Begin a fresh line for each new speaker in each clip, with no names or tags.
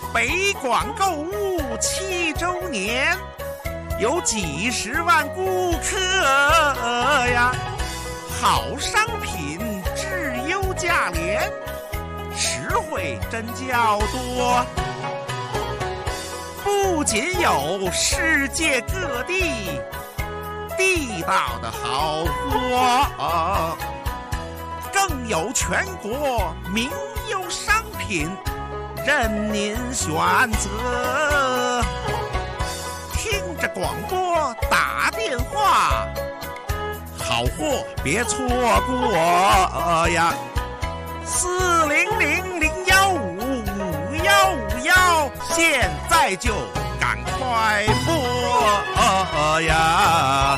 北广购物7周年，有几十万顾客呀，好商品质优价廉，实惠真较多。不仅有世界各地地道的好货，更有全国名优商品任您选择。听着广播打电话，好货别错过呀！40001555151，现在就赶快拨呀！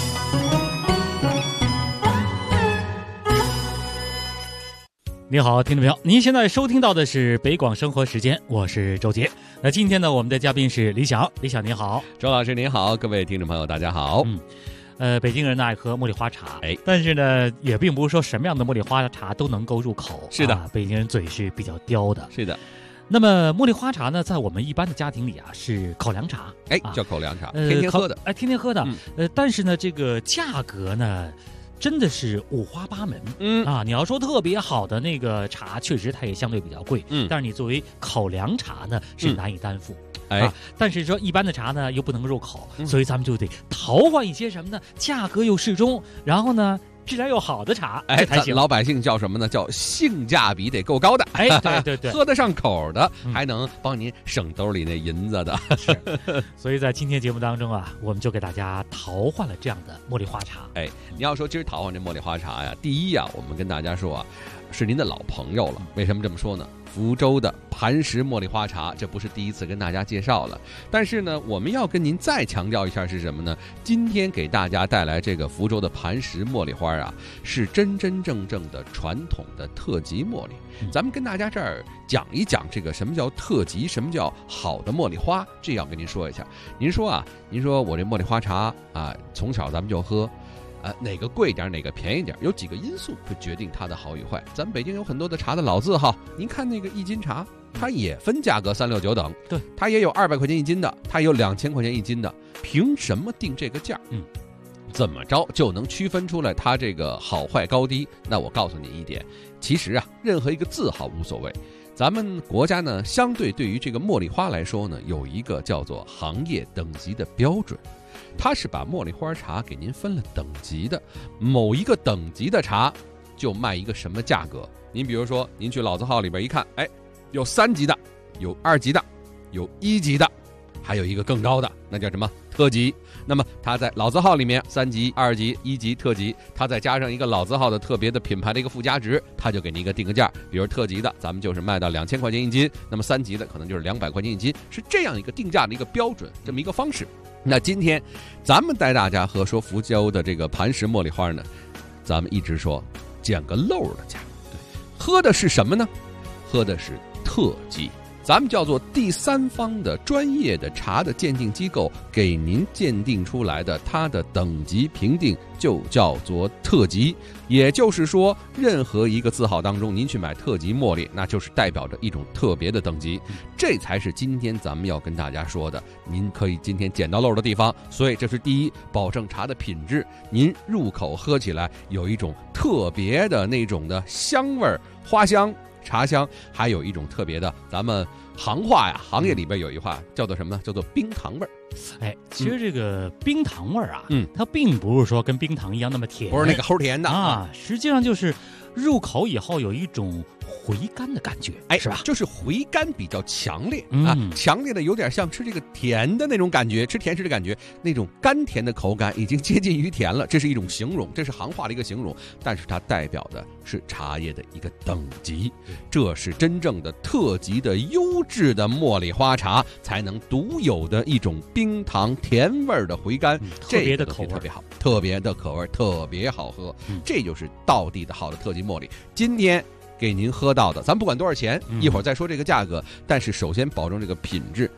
你好，听众朋友，您现在收听到的是北广生活时间，我是周杰。那今天呢，我们的嘉宾是李想，李想你好。
周老师您好，各位听众朋友大家好。
北京人呢爱喝茉莉花茶，但是呢，也并不是说什么样的茉莉花茶都能够入口。
是的，
北京人嘴是比较刁的。
是的。
那么茉莉花茶呢，在我们一般的家庭里啊，是口粮茶，
叫口粮茶，天天喝的，
天天喝的。但是呢，这个价格呢，真的是五花八门。你要说特别好的那个茶，确实它也相对比较贵。但是你作为口粮茶呢，是难以担负。但是说一般的茶呢又不能入口，所以咱们就得淘换一些什么呢？价格又适中，然后呢质量又好的茶，才行。
老百姓叫什么呢？叫性价比得够高的。
对，
喝得上口的，还能帮您省兜里那银子的。
是，所以在今天节目当中啊，我们就给大家淘换了这样的茉莉花茶。
你要说今儿淘换这茉莉花茶呀，第一啊，我们跟大家说啊，是您的老朋友了。为什么这么说呢？福州的磐石茉莉花茶，这不是第一次跟大家介绍了，但是呢，我们要跟您再强调一下是什么呢？今天给大家带来这个福州的磐石茉莉花啊，是真真正正的传统的特级茉莉。咱们跟大家这儿讲一讲这个什么叫特级，什么叫好的茉莉花，这要跟您说一下。您说我这茉莉花茶啊，从小咱们就喝。哪个贵点哪个便宜点，有几个因素会决定它的好与坏。咱们北京有很多的茶的老字号，您看那个一斤茶，它也分价格3、6、9等，
对，
它也有200块钱一斤的，它也有2000块钱一斤的，凭什么定这个价？怎么着就能区分出来它这个好坏高低？那我告诉你一点，其实啊，任何一个字号无所谓。咱们国家呢，相对于这个茉莉花来说呢，有一个叫做行业等级的标准。它是把茉莉花茶给您分了等级的，某一个等级的茶就卖一个什么价格。您比如说，您去老字号里边一看，有3级的，有2级的，有1级的，还有一个更高的，那叫什么特级。那么它在老字号里面3级、2级、1级、特级，它再加上一个老字号的特别的品牌的一个附加值，它就给您一个定个价。比如特级的，咱们就是卖到2000块钱一斤，那么3级的可能就是200块钱一斤，是这样一个定价的一个标准，这么一个方式。那今天咱们带大家说福州的这个磐石茉莉花呢，咱们一直说捡个漏的价，喝的是什么呢？喝的是特级。咱们叫做第三方的专业的茶的鉴定机构给您鉴定出来的，它的等级评定就叫做特级。也就是说，任何一个字号当中您去买特级茉莉，那就是代表着一种特别的等级，这才是今天咱们要跟大家说的，您可以今天捡到漏的地方。所以这是第一，保证茶的品质，您入口喝起来有一种特别的那种的香味儿、花香、茶香，还有一种特别的，咱们行话呀，行业里边有一话叫做什么呢？叫做冰糖味儿。
其实这个冰糖味儿啊，它并不是说跟冰糖一样那么甜，
不是那个齁甜的
啊，实际上就是入口以后有一种回甘的感觉，是吧？
就是回甘比较强烈啊，强烈的有点像吃这个甜的那种感觉，吃甜食的感觉，那种甘甜的口感已经接近于甜了，这是一种形容，这是行话的一个形容，但是它代表的是茶叶的一个等级，这是真正的特级的优质的茉莉花茶才能独有的一种冰糖甜味的回甘，
特别的口味
特别好，特别的口味特别好喝，这就是道地的好的特级茉莉。今天给您喝到的，咱不管多少钱，一会儿再说这个价格，但是首先保证这个品质，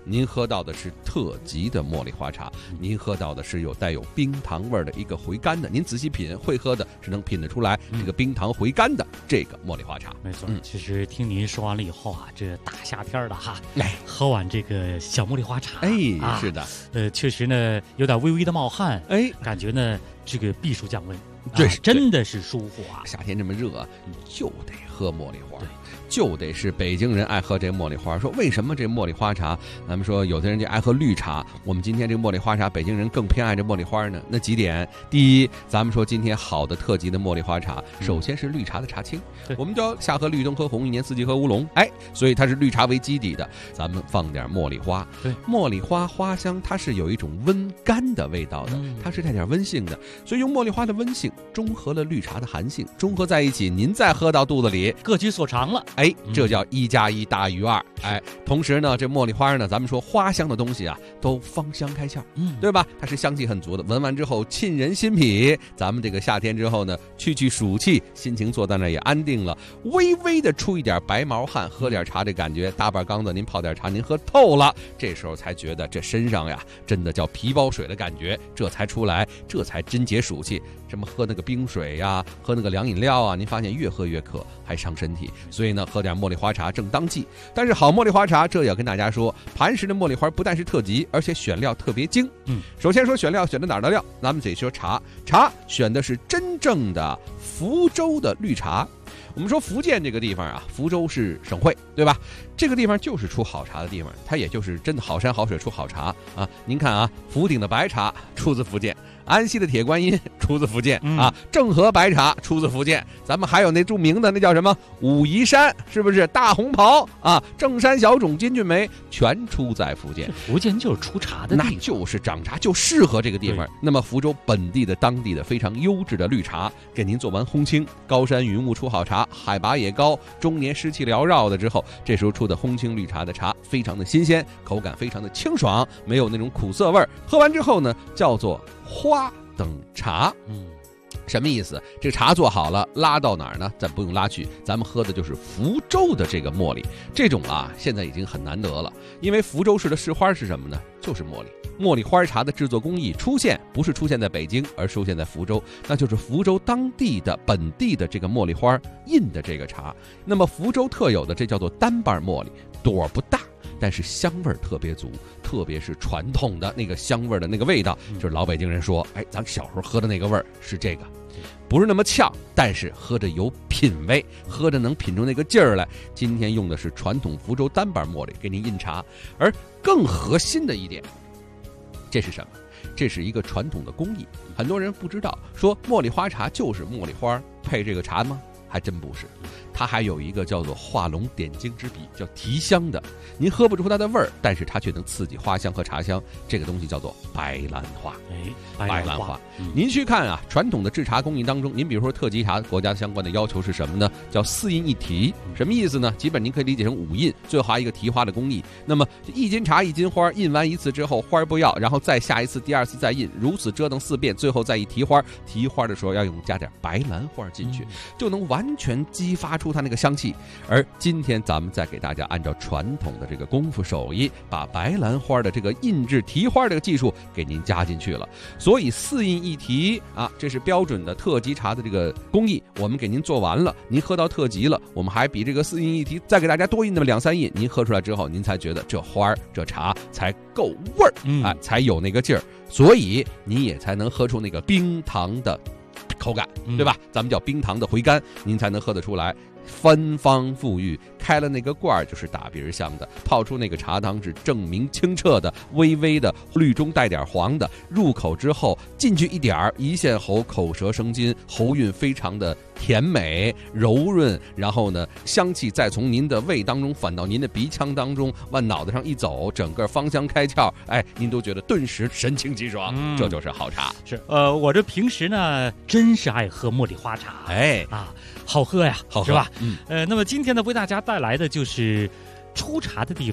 您喝到的是特级的茉莉花茶，您喝到的是带有冰糖味的一个回甘的，您仔细品，会喝的是能品得出来这个冰糖回甘的这个茉莉花茶。
没错，其实听您说完了以后啊，这大夏天的哈，喝碗这个小茉莉花茶，
是的，
确实呢有点微微的冒汗，感觉呢这个避暑降温，
对，
真的是舒服啊。
夏天这么热，就得喝茉莉花，就得是北京人爱喝这茉莉花。说为什么这茉莉花茶？咱们说有的人就爱喝绿茶，我们今天这个茉莉花茶，北京人更偏爱这茉莉花呢？那几点：第一，咱们说今天好的特级的茉莉花茶，首先是绿茶的茶青，我们叫夏喝绿，冬喝红，一年四季喝乌龙，所以它是绿茶为基底的。咱们放点茉莉花，茉莉花花香，它是有一种温甘的味道的，它是带点温性的，所以用茉莉花的温性中和了绿茶的寒性，中和在一起，您再喝到肚子里，
各取所长了。
这叫1+1大于2。同时呢，这茉莉花呢，咱们说花香的东西啊，都芳香开窍，对吧？它是香气很足的，闻完之后沁人心脾。咱们这个夏天之后呢，去暑气，心情坐在那也安定了，微微的出一点白毛汗，喝点茶这感觉，大半缸子您泡点茶，您喝透了，这时候才觉得这身上呀，真的叫皮包水的感觉，这才出来，这才真解暑气。什么喝那个冰水呀，喝那个凉饮料啊，您发现越喝越渴，还伤身体。所以呢，喝点茉莉花茶正当季。但是好茉莉花茶，这也要跟大家说，磐石的茉莉花不但是特级，而且选料特别精。首先说选料，选的哪儿的料？咱们得说茶选的是真正的福州的绿茶。我们说福建这个地方啊，福州是省会，对吧？这个地方就是出好茶的地方，它也就是真的好山好水出好茶啊。您看啊，福鼎的白茶出自福建，安溪的铁观音出自福建啊，正和白茶出自福建，咱们还有那著名的那叫什么武夷山，是不是大红袍啊？正山小种、金骏眉全出在福建。
福建就是出茶的地方，
那就是长茶，就适合这个地方。那么福州本地的当地的非常优质的绿茶，给您做完烘青，高山云雾出好茶，海拔也高，终年湿气缭绕的之后，这时候出的烘青绿茶的茶非常的新鲜，口感非常的清爽，没有那种苦涩味儿。喝完之后呢，叫做花等茶。什么意思？这茶做好了，拉到哪儿呢？咱不用拉去，咱们喝的就是福州的这个茉莉。这种啊，现在已经很难得了，因为福州市的市花是什么呢？就是茉莉。茉莉花茶的制作工艺不是出现在北京，而出现在福州，那就是福州当地的本地的这个茉莉花印的这个茶。那么福州特有的这叫做单瓣茉莉，朵不大，但是香味特别足，特别是传统的那个香味的那个味道，就是老北京人说，咱小时候喝的那个味儿是这个，不是那么呛，但是喝着有品味，喝着能品出那个劲儿来。今天用的是传统福州单瓣茉莉给您印茶，而更核心的一点，这是什么？这是一个传统的工艺，很多人不知道，说茉莉花茶就是茉莉花配这个茶吗？还真不是，它还有一个叫做画龙点睛之笔，叫提香的。您喝不出它的味儿，但是它却能刺激花香和茶香。这个东西叫做白兰花。白兰花。您去看啊，传统的制茶工艺当中，您比如说特级茶，国家相关的要求是什么呢？叫4印1提。什么意思呢？基本您可以理解成5印，最后还一个提花的工艺。那么1斤茶1斤花，印完一次之后花不要，然后再下一次，第二次再印，如此折腾4遍，最后再一提花。提花的时候要加点白兰花进去，就能完全激发出它那个香气。而今天咱们再给大家按照传统的这个功夫手艺，把白兰花的这个印制提花这个技术给您加进去了。所以4印1提啊，这是标准的特级茶的这个工艺，我们给您做完了，您喝到特级了，我们还比这个4印1提再给大家多印那么2、3印，您喝出来之后，您才觉得这花这茶才够味儿，才有那个劲儿，所以你也才能喝出那个冰糖的口感，对吧？咱们叫冰糖的回甘，您才能喝得出来。芬芳馥郁，开了那个罐儿就是打鼻香的，泡出那个茶汤是证明清澈的，微微的绿中带点黄的，入口之后进去一点儿，一陷喉，口舌生津，喉韵非常的甜美柔润，然后呢，香气再从您的胃当中反到您的鼻腔当中，往脑袋上一走，整个芳香开窍，您都觉得顿时神清气爽，这就是好茶。
是，我这平时呢，真是爱喝茉莉花茶，好喝呀，
好喝
是吧？那么今天呢，为大家带来的就是出茶的地方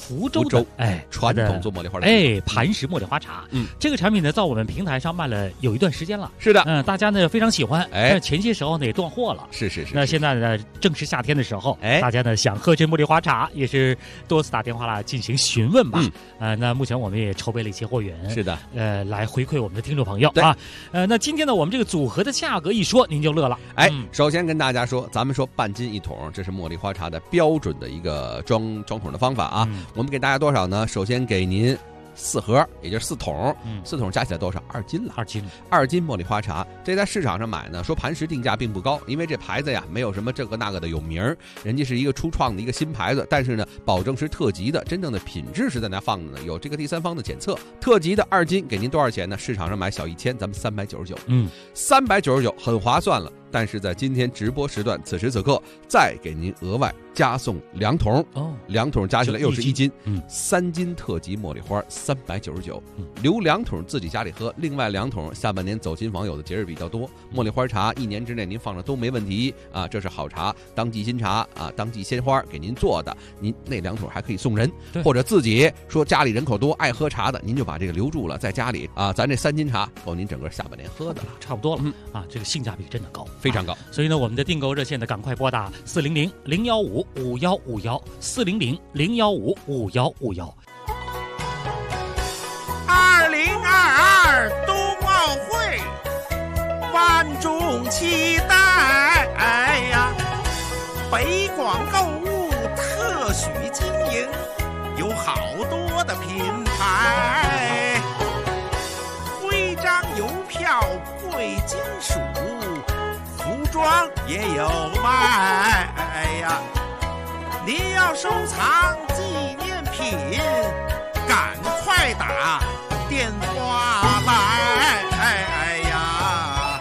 福州的
传统做茉莉花的
磐石茉莉花茶。这个产品呢，在我们平台上卖了有一段时间了。
是的，
大家呢非常喜欢。但前些时候呢也断货了。
是。
那现在呢正是夏天的时候，大家呢想喝这茉莉花茶，也是多次打电话来进行询问吧。那目前我们也筹备了一些货源。
是的，
来回馈我们的听众朋友啊。那今天呢，我们这个组合的价格一说，您就乐了。
首先跟大家说，咱们说半斤一桶，这是茉莉花茶的标准的一个装桶的方法啊。我们给大家多少呢？首先给您4盒，也就是4桶，4桶加起来多少？2斤了。2斤茉莉花茶，这在市场上买呢，说磐石定价并不高，因为这牌子呀没有什么这个那个的有名儿，人家是一个初创的一个新牌子，但是呢，保证是特级的，真正的品质是在那放的呢，有这个第三方的检测。特级的2斤给您多少钱呢？市场上买小1000，咱们399，399很划算了。但是在今天直播时段，此时此刻再给您额外加送2桶，2桶加起来又是1斤，3斤特级茉莉花399，留2桶自己家里喝，另外2桶下半年走亲访友的节日比较多，茉莉花茶1年之内您放着都没问题啊，这是好茶，当季新茶啊，当季鲜花给您做的，您那2桶还可以送人，或者自己说家里人口多爱喝茶的，您就把这个留住了，在家里啊，咱这3斤茶够您整个下半年喝的了，
差不多了啊，这个性价比真的高。
非常高，
所以呢，我们的订购热线呢，赶快拨打400-015-5151，400-015-5151。
2022冬奥会，万众期待呀！北广购物特许经营，有好多的品牌，徽章、邮票、贵金属。服装也有卖呀！您要收藏纪念品，赶快打电话来呀！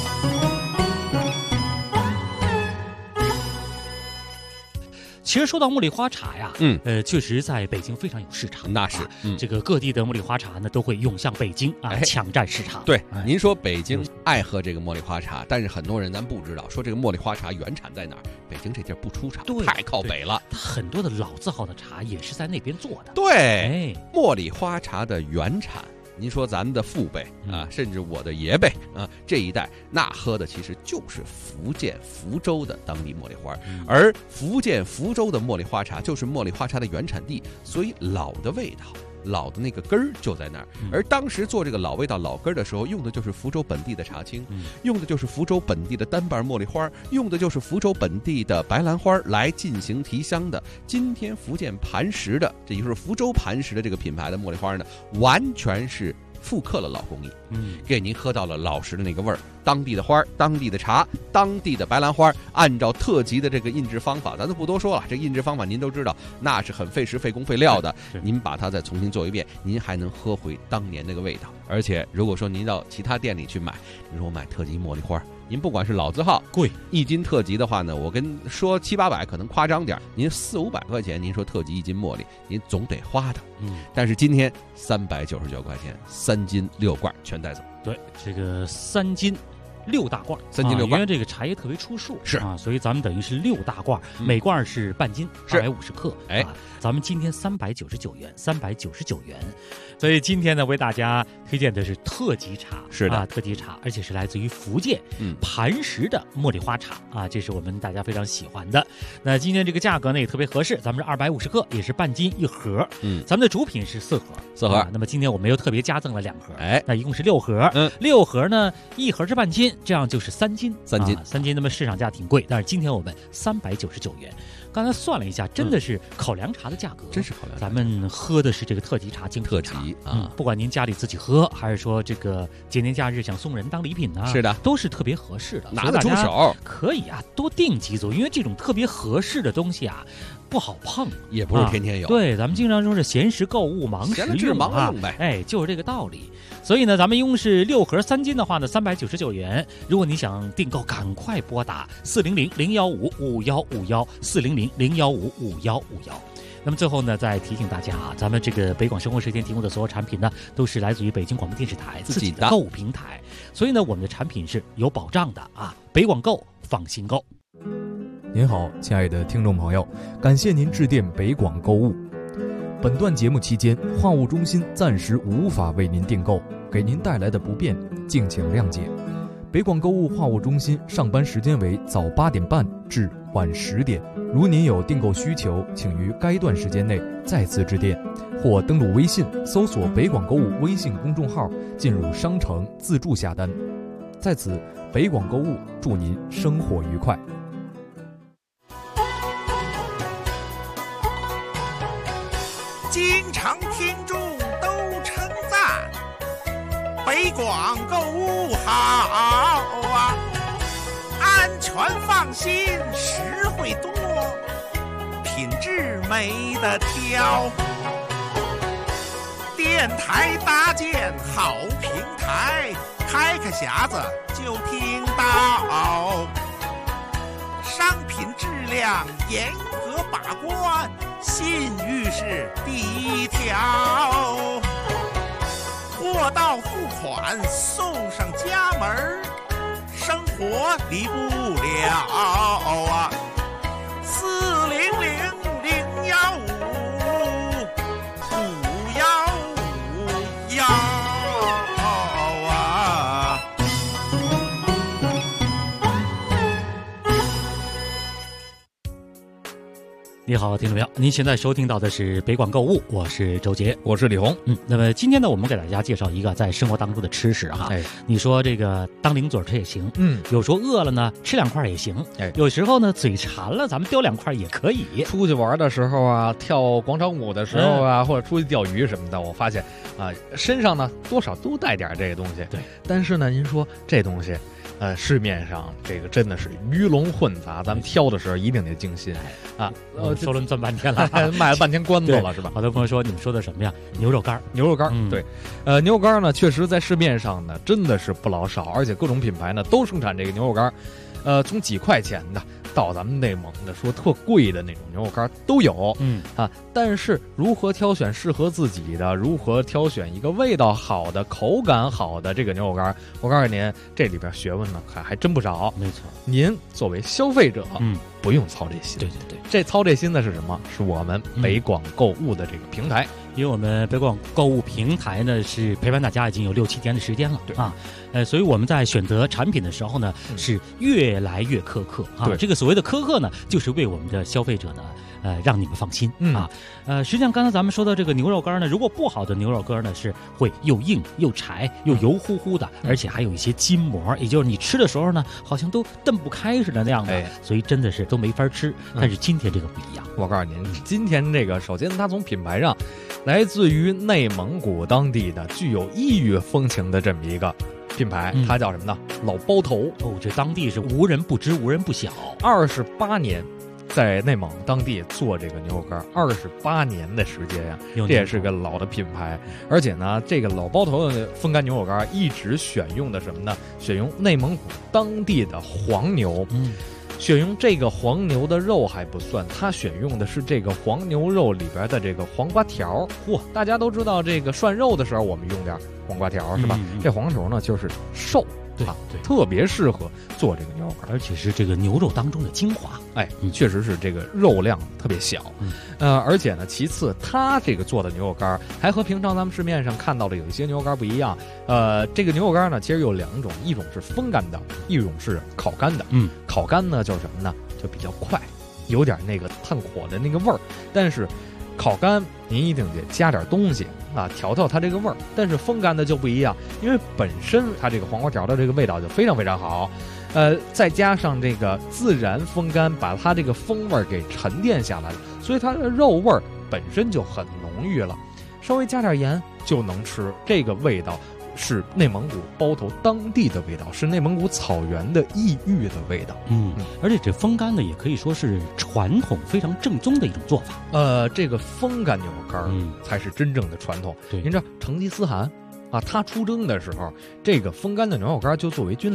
其实说到茉莉花茶呀，确实在北京非常有市场。
那是，
这个各地的茉莉花茶呢都会涌向北京啊，抢占市场。
对，您说北京爱喝这个茉莉花茶，但是很多人咱不知道，说这个茉莉花茶原产在哪儿？北京这地儿不出产，太靠北了。
它很多的老字号的茶也是在那边做的。
对，茉莉花茶的原产。您说咱们的父辈啊，甚至我的爷辈啊，这一代那喝的其实就是福建福州的当地茉莉花，而福建福州的茉莉花茶就是茉莉花茶的原产地，所以老的味道。老的那个根儿就在那儿，而当时做这个老味道老根儿的时候，用的就是福州本地的茶青，用的就是福州本地的单瓣茉莉花，用的就是福州本地的白兰花来进行提香的。今天福建磐石的，这就是福州磐石的这个品牌的茉莉花呢，完全是复刻了老工艺，给您喝到了老实的那个味儿，当地的花，当地的茶，当地的白兰花，按照特级的这个印制方法，咱都不多说了，这印制方法您都知道，那是很费时费工费料的，您把它再重新做一遍，您还能喝回当年那个味道。而且如果说您到其他店里去买，您说我买特级茉莉花，您不管是老字号
贵
1斤特级的话呢，我跟说700-800可能夸张点，您400-500块钱，您说特级1斤茉莉，您总得花的。但是今天399块钱，3斤6罐全带走。
对，这个3斤6大罐
，3斤6罐，
因为这个茶叶特别出数，
是
啊，所以咱们等于是6大罐，每罐是半斤，250克。咱们今天399元，399元。所以今天呢，为大家推荐的是特级茶，
是的，
特级茶，而且是来自于福建磐石的茉莉花茶啊，这是我们大家非常喜欢的。那今天这个价格呢也特别合适，咱们是250克，也是半斤1盒。咱们的主品是4盒，那么今天我们又特别加赠了2盒，那一共是6盒。6盒呢，1盒是半斤，这样就是3斤，3斤。那么市场价挺贵，但是今天我们399元。刚才算了一下，真的是考凉茶的价格，
真是考凉茶。
咱们喝的是这个特级茶，特
级
啊，不管您家里自己喝，还是说这个节年假日想送人当礼品呢，
是的，
都是特别合适的，
拿得出手。
可以啊，多订几组，因为这种特别合适的东西啊，不好碰，
也不是天天有。
对，咱们经常说是闲时购物，忙时用啊，就是这个道理。所以呢，咱们一共是6盒3斤的话呢，399元。如果你想订购，赶快拨打400-015-5151，400-015-5151。那么最后呢，再提醒大家啊，咱们这个北广生活时间提供的所有产品呢，都是来自于北京广播电视台自己的购物平台，所以呢，我们的产品是有保障的啊。北广购，放心购。
您好，亲爱的听众朋友，感谢您致电北广购物。 本段节目期间，话务中心暂时无法为您订购，给您带来的不便，敬请谅解。北广购物话务中心上班时间为早8点半至晚10点。如您有订购需求，请于该段时间内再次致电，或登录微信搜索北广购物微信公众号，进入商城自助下单。在此，北广购物祝您生活愉快。
经常听众都称赞北广购物好啊，安全放心，实惠多，品质没得挑。电台搭建好平台，开个匣子就听到，商品质量严格把关，信誉是第一条。货到付款送上家门，生活离不了啊！400-015-515啊！
你好，听众朋友，您现在收听到的是北广购物，我是周杰，
我是李红。
那么今天呢，我们给大家介绍一个在生活当中的吃食哈。你说这个当零嘴吃也行，有时候饿了呢，吃2块也行，有时候呢嘴馋了，咱们叼2块也可以。
出去玩的时候啊，跳广场舞的时候啊，或者出去钓鱼什么的，我发现啊，身上呢多少都带点这个东西。对，但是呢，您说这东西。市面上这个真的是鱼龙混杂，咱们挑的时候一定得精心啊！
说了这么半天了，
卖了半天关子了，是吧？
好多朋友说你们说的什么呀？牛肉干，
牛肉干，对，牛肉干呢，确实在市面上呢真的是不老少，而且各种品牌呢都生产这个牛肉干，从几块钱的到咱们内蒙的说特贵的那种牛肉干都有，但是如何挑选适合自己的，如何挑选一个味道好的、口感好的这个牛肉干，我告诉您，这里边学问呢还真不少。
没错，
您作为消费者，不用操这心。
对对对，
这操这心的是什么？是我们北广购物的这个平台。
因为我们北广购物平台呢是陪伴大家已经有6-7年的时间了，对啊，所以我们在选择产品的时候呢是越来越苛刻啊。这个所谓的苛刻呢，就是为我们的消费者呢。让你们放心啊。实际上刚才咱们说到这个牛肉干呢，如果不好的牛肉干呢，是会又硬又柴又油乎乎的，而且还有一些筋膜，也就是你吃的时候呢，好像都蹬不开似的那样的，所以真的是都没法吃。但是今天这个不一样，
我告诉您，今天这个首先它从品牌上，来自于内蒙古当地的具有异域风情的这么一个品牌，它叫什么呢？老包头。
这当地是无人不知无人不晓
，28年。在内蒙当地做这个牛肉干28年的时间呀，这也是个老的品牌。而且呢，这个老包头的风干牛肉干一直选用的什么呢？选用内蒙古当地的黄牛。选用这个黄牛的肉还不算，它选用的是这个黄牛肉里边的这个黄瓜条。大家都知道这个涮肉的时候我们用点黄瓜条是吧？这黄瓜条呢就是瘦。对，特别适合做这个牛肉干，
而且是这个牛肉当中的精华。
确实是这个肉量特别小。而且呢，其次它这个做的牛肉干还和平常咱们市面上看到的有一些牛肉干不一样。这个牛肉干呢，其实有2种，一种是风干的，一种是烤干的。烤干呢就是什么呢？就比较快，有点那个炭火的那个味儿。但是烤干您一定得加点东西啊，调它这个味儿。但是风干的就不一样，因为本身它这个黄瓜条的这个味道就非常非常好，再加上这个自然风干，把它这个风味给沉淀下来了，所以它的肉味儿本身就很浓郁了，稍微加点盐就能吃。这个味道是内蒙古包头当地的味道，是内蒙古草原的异域的味道。
而且这风干呢，也可以说是传统非常正宗的一种做法。
这个风干牛肉干才是真正的传统。您知道成吉思汗啊，他出征的时候，这个风干的牛肉干就作为军粮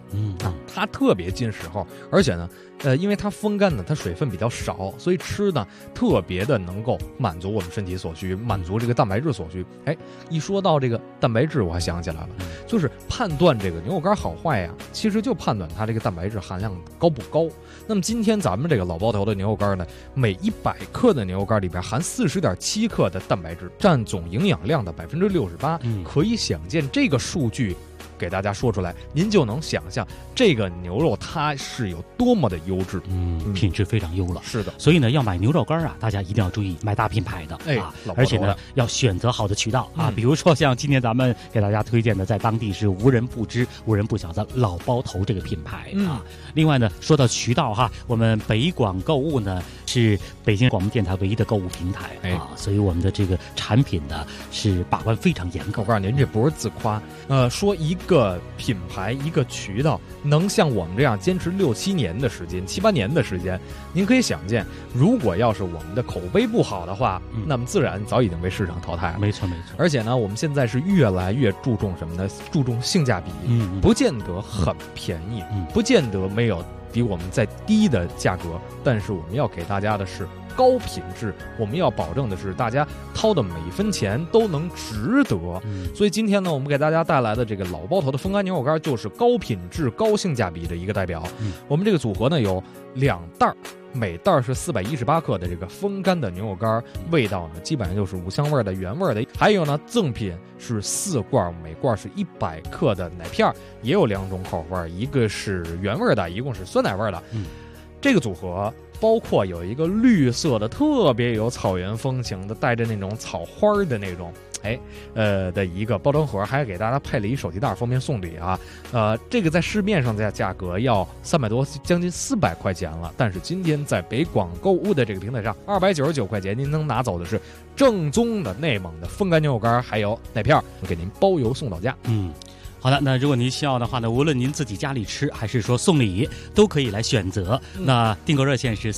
它特别进食后，而且呢，因为它风干呢，它水分比较少，所以吃呢特别的能够满足我们身体所需，满足这个蛋白质所需。一说到这个蛋白质，我还想起来了，就是判断这个牛肉干好坏呀，其实就判断它这个蛋白质含量高不高。那么今天咱们这个老包头的牛肉干呢，每100克的牛肉干里边含40.7克的蛋白质，占总营养量的68%。可以想见这个数据给大家说出来，您就能想象这个牛肉它是有多么的优质，
品质非常优了。
是的，
所以呢，要买牛肉干啊，大家一定要注意买大品牌的而且呢，要选择好的渠道比如说像今天咱们给大家推荐的，在当地是无人不知、无人不晓的老包头这个品牌另外呢，说到渠道我们北广购物呢是北京广播电台唯一的购物平台所以我们的这个产品呢是把关非常严格。
我告诉您，这不是自夸，说一个品牌一个渠道能像我们这样坚持6、7年的时间、7、8年的时间，您可以想见，如果要是我们的口碑不好的话，那么自然早已经被市场淘汰了。
没错。
而且呢，我们现在是越来越注重什么呢？注重性价比，不见得很便宜，不见得没有比我们再低的价格，但是我们要给大家的是高品质，我们要保证的是大家掏的每一分钱都能值得。所以今天呢，我们给大家带来的这个老包头的风干牛肉干就是高品质、高性价比的一个代表。我们这个组合呢有2袋，每袋是418克的这个风干的牛肉干，味道呢基本上就是五香味的、原味的。还有呢，赠品是4罐，每罐是100克的奶片，也有2种口味，一个是原味的，一共是酸奶味的。这个组合包括有一个绿色的，特别有草原风情的，带着那种草花的那种的一个包装盒，还给大家配了一手提袋，方便送礼这个在市面上的价格要300多，将近400块钱了。但是今天在北广购物的这个平台上，299块钱，您能拿走的是正宗的内蒙的风干牛肉干，还有奶片，给您包邮送到家。
好的，那如果您需要的话呢，无论您自己家里吃还是说送礼，都可以来选择。那订购热线是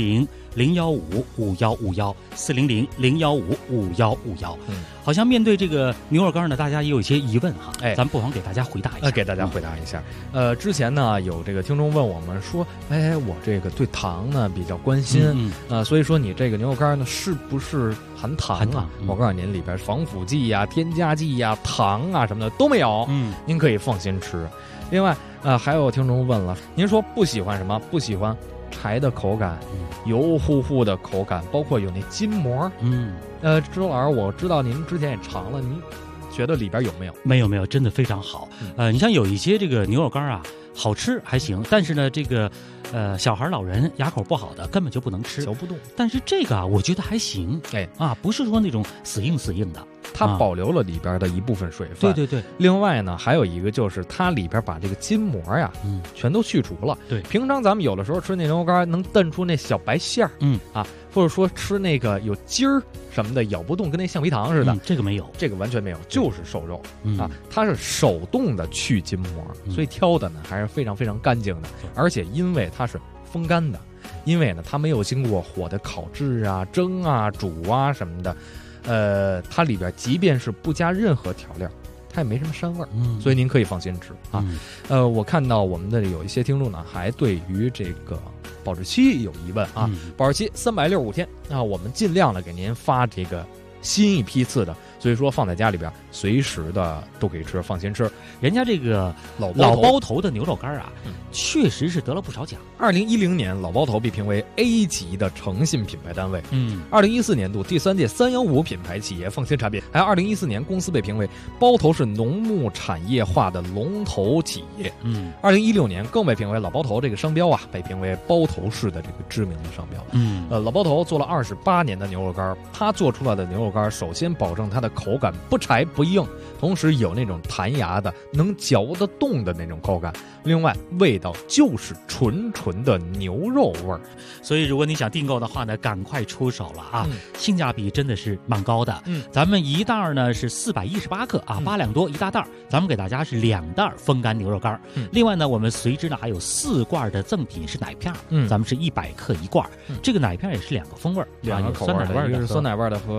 400-015-5151，400-015-5151。好像面对这个牛肉干呢，大家也有一些疑问咱们不妨给大家回答一下。
给大家回答一下。之前呢，有这个听众问我们说，我这个对糖呢比较关心，所以说你这个牛肉干呢是不是含糖啊？我告诉您，里边防腐剂呀、添加剂呀、糖啊什么的都没有，您可以放心吃。另外，还有听众问了，您说不喜欢什么？不喜欢柴的口感，油乎乎的口感，包括有那筋膜。周老师，我知道您之前也尝了，您觉得里边有没有？
没有，真的非常好。你像有一些这个牛肉干好吃还行，但是呢，这个小孩、老人牙口不好的根本就不能吃，
嚼不动。
但是这个我觉得还行，不是说那种死硬的。
它保留了里边的一部分水分。
对。
另外呢，还有一个就是它里边把这个筋膜全都去除了。
对，
平常咱们有的时候吃那牛肉干能瞪出那小白馅儿，或者说吃那个有筋儿什么的咬不动，跟那橡皮糖似的。
这个没有，
这个完全没有，就是瘦肉它是手动的去筋膜，所以挑的呢还是非常非常干净的。而且因为它是风干的，因为呢它没有经过火的烤制蒸煮什么的。它里边即便是不加任何调料，它也没什么膻味儿，所以您可以放心吃我看到我们的有一些听众呢，还对于这个保质期有疑问保质期365天我们尽量的给您发这个新一批次的，所以说放在家里边随时的都可以吃，放心吃。
人家这个老包头的牛肉干确实是得了不少奖。
2010年，老包头被评为 A 级的诚信品牌单位。2014年度第3届315品牌企业放心产品，还有2014年公司被评为包头是农牧产业化的龙头企业。2016年更被评为老包头这个商标被评为包头市的这个知名的商标。老包头做了28年的牛肉干，他做出来的牛肉干首先保证它的口感不柴不硬，同时有那种弹牙的能嚼得动的那种口感，另外味道就是纯的牛肉味儿。
所以如果你想订购的话呢，赶快出手了性价比真的是蛮高的。咱们一袋呢是418克8两多一大袋，咱们给大家是2袋风干牛肉干。另外呢，我们随之呢还有4罐的赠品是奶片，咱们是100克1罐。这个奶片也是2个风味，2
个口味的，一个是酸奶味的和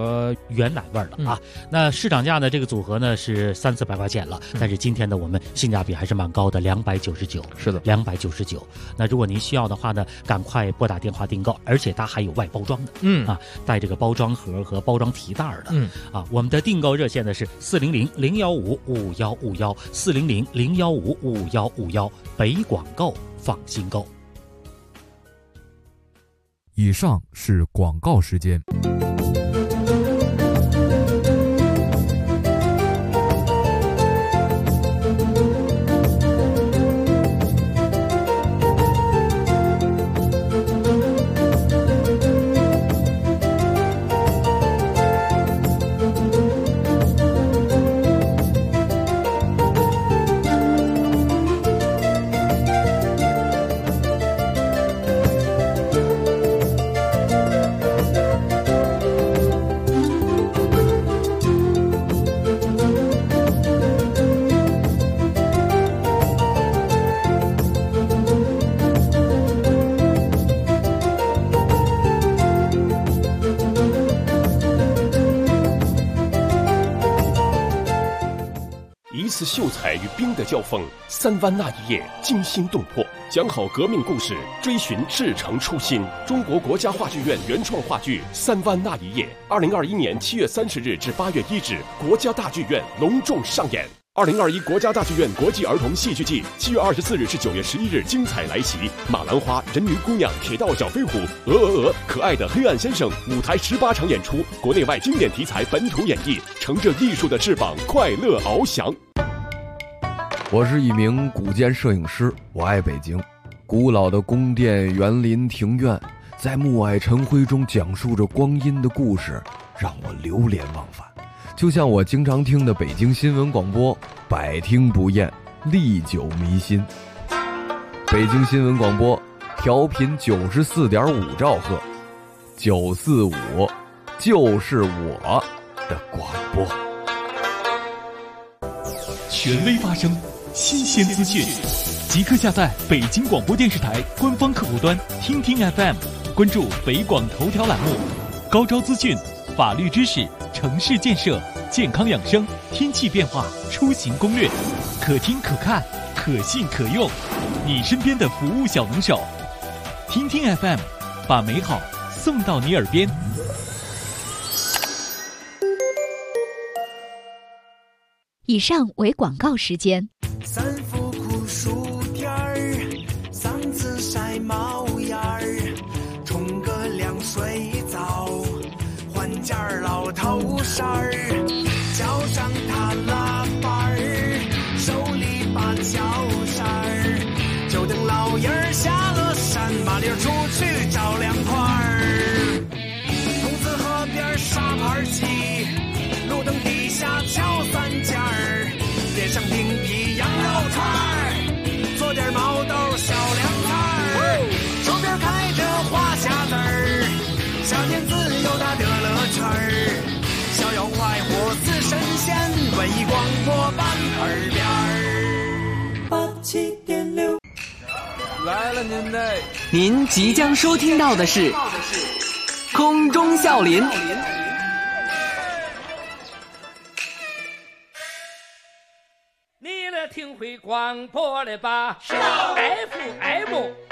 原奶味儿了啊。那市场价呢，这个组合呢是300-400块钱了，但是今天呢我们性价比还是蛮高的，299。
是的
，299。那如果您需要的话呢，赶快拨打电话订购，而且它还有外包装的，带这个包装盒和包装提袋的，我们的订购热线呢是400-015-5151，400-015-5151，北广购放心购。
以上是广告时间。
一次秀才与兵的交锋，3湾那一夜惊心动魄，讲好革命故事，追寻至诚初心。中国国家话剧院原创话剧《3湾那一夜》，2021年7月30日至8月1日，国家大剧院隆重上演。2021国家大剧院国际儿童戏剧季7月24日至9月11日精彩来袭，马兰花、人鱼姑娘、铁道小飞虎、可爱的黑暗先生，舞台18场演出，国内外经典题材本土演绎，乘着艺术的翅膀，快乐翱翔。
我是一名古建摄影师，我爱北京。古老的宫殿、园林、庭院，在暮霭晨辉中讲述着光阴的故事，让我流连忘返。就像我经常听的北京新闻广播，百听不厌，历久弥新。北京新闻广播调频94.5兆赫，945就是我的广播。
权威发声，新鲜资讯，即刻下载北京广播电视台官方客户端听听 FM， 关注北广头条栏目，高招资讯、法律知识、城市建设、健康养生、天气变化、出行攻略，可听可看，可信可用，你身边的服务小能手。听听 FM， 把美好送到你耳边。
以上为广告时间。
三伏酷暑天儿，嗓子晒冒烟儿，冲个凉水澡，换件老头衫儿，叫上他喇叭儿，手里把小扇儿，就等老爷儿下了山，麻溜出去找凉快儿。筒子河边沙盘棋，路灯底下敲三尖儿，点上冰皮羊肉串儿，做点毛豆小凉菜儿，手边开着花匣子儿，夏天自有它的乐趣儿，逍遥快活似神仙，文艺广播伴耳边儿。87.6
来了您即将收听到的是空中笑林。
你来听会广播了吧？是 FM